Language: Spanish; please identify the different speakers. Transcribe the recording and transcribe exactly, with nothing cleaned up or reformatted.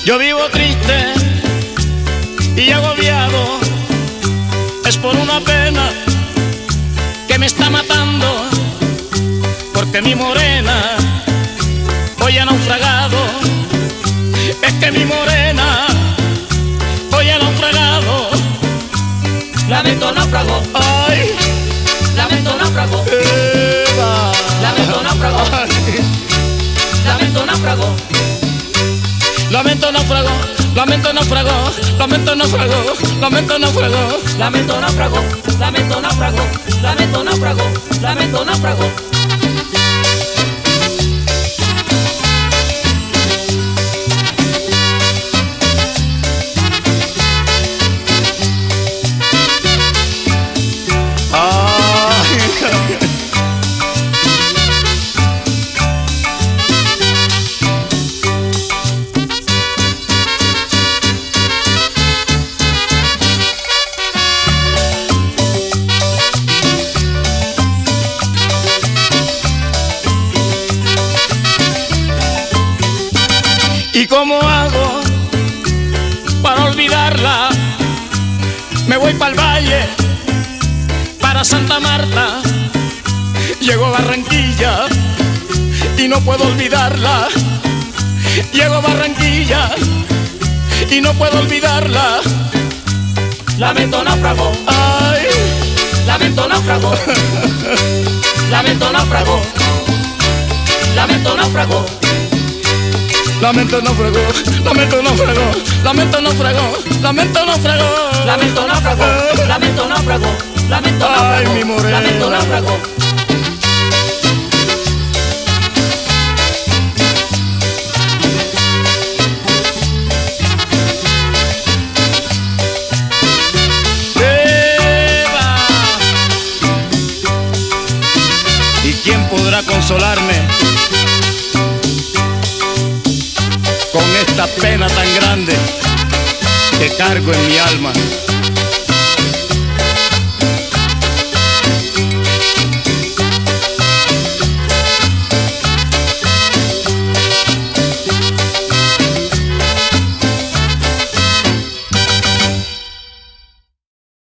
Speaker 1: Yo vivo triste y agobiado, es por una pena que me está matando, porque mi morena hoy ha naufragado. Es que mi morena hoy ha naufragado.
Speaker 2: Lamento náufrago,
Speaker 1: Ay,
Speaker 2: lamento náufrago,
Speaker 1: Eva.
Speaker 2: lamento náufrago,
Speaker 1: Ay.
Speaker 2: lamento náufrago,
Speaker 1: Lamento náufrago, lamento náufrago, lamento náufrago, lamento náufrago.
Speaker 2: lamento náufrago, lamento náufrago, lamento náufrago, lamento náufrago.
Speaker 1: ¿Y cómo hago para olvidarla? Me voy para el valle, para Santa Marta. Llego a Barranquilla y no puedo olvidarla. Llego a Barranquilla y no puedo olvidarla.
Speaker 2: Lamento náufrago,
Speaker 1: Ay,
Speaker 2: lamento náufrago, lamento náufrago, lamento náufrago,
Speaker 1: lamento náufrago, lamento náufrago, lamento náufrago, lamento náufrago.
Speaker 2: lamento náufrago, lamento náufrago, lamento
Speaker 1: Ay,
Speaker 2: náufrago,
Speaker 1: mi morena.
Speaker 2: lamento náufrago.
Speaker 1: Eva. ¿Y quién podrá consolarme con esta pena tan grande que cargo en mi alma?